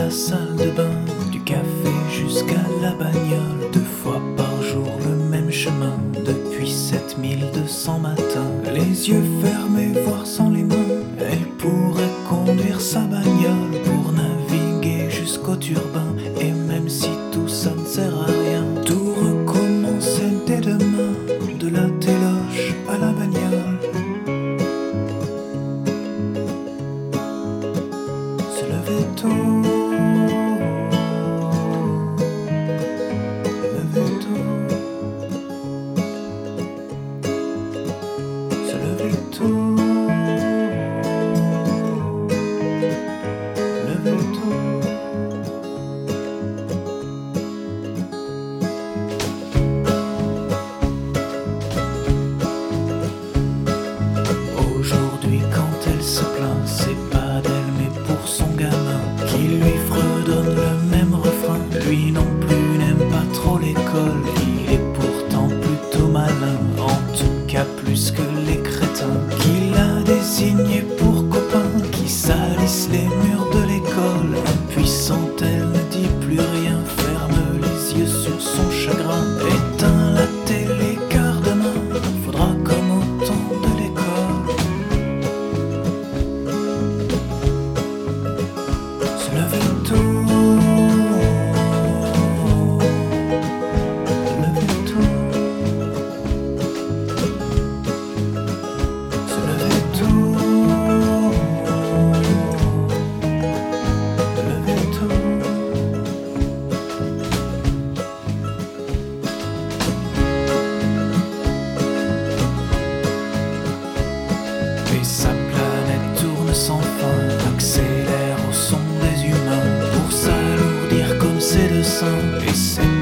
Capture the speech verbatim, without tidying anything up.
la salle de bain, du café jusqu'à la bagnole, deux fois par jour le même chemin, depuis sept mille deux cents matins. Les yeux fermés, voire sans les mains, elle pourrait conduire sa bagnole pour naviguer jusqu'au turbin. Et même si tout ça ne sert à rien, tout recommencer dès demain, de la téloche à la bagnole. Se lever tôt, lever tôt, se lever tôt, lever tôt. Aujourd'hui quand elle se plaint, c'est pas d'elle mais pour son gamin, qui lui fredonne le même refrain. Lui non plus n'aime pas trop l'école, il est pourtant plutôt malin, en tout cas plus que les crétins qu'il a désignés pour copains, qui salissent les murs de l'école. Impuissante, elle ne dit plus rien, ferme les yeux sur son chagrin, éteint la télé car demain faudra comme au temps de l'école se lever tôt, lever tôt, se lever tôt, lever tôt. Et sa planète tourne sans fin, accélère au son des humains pour s'alourdir comme ses dessins. Et c'est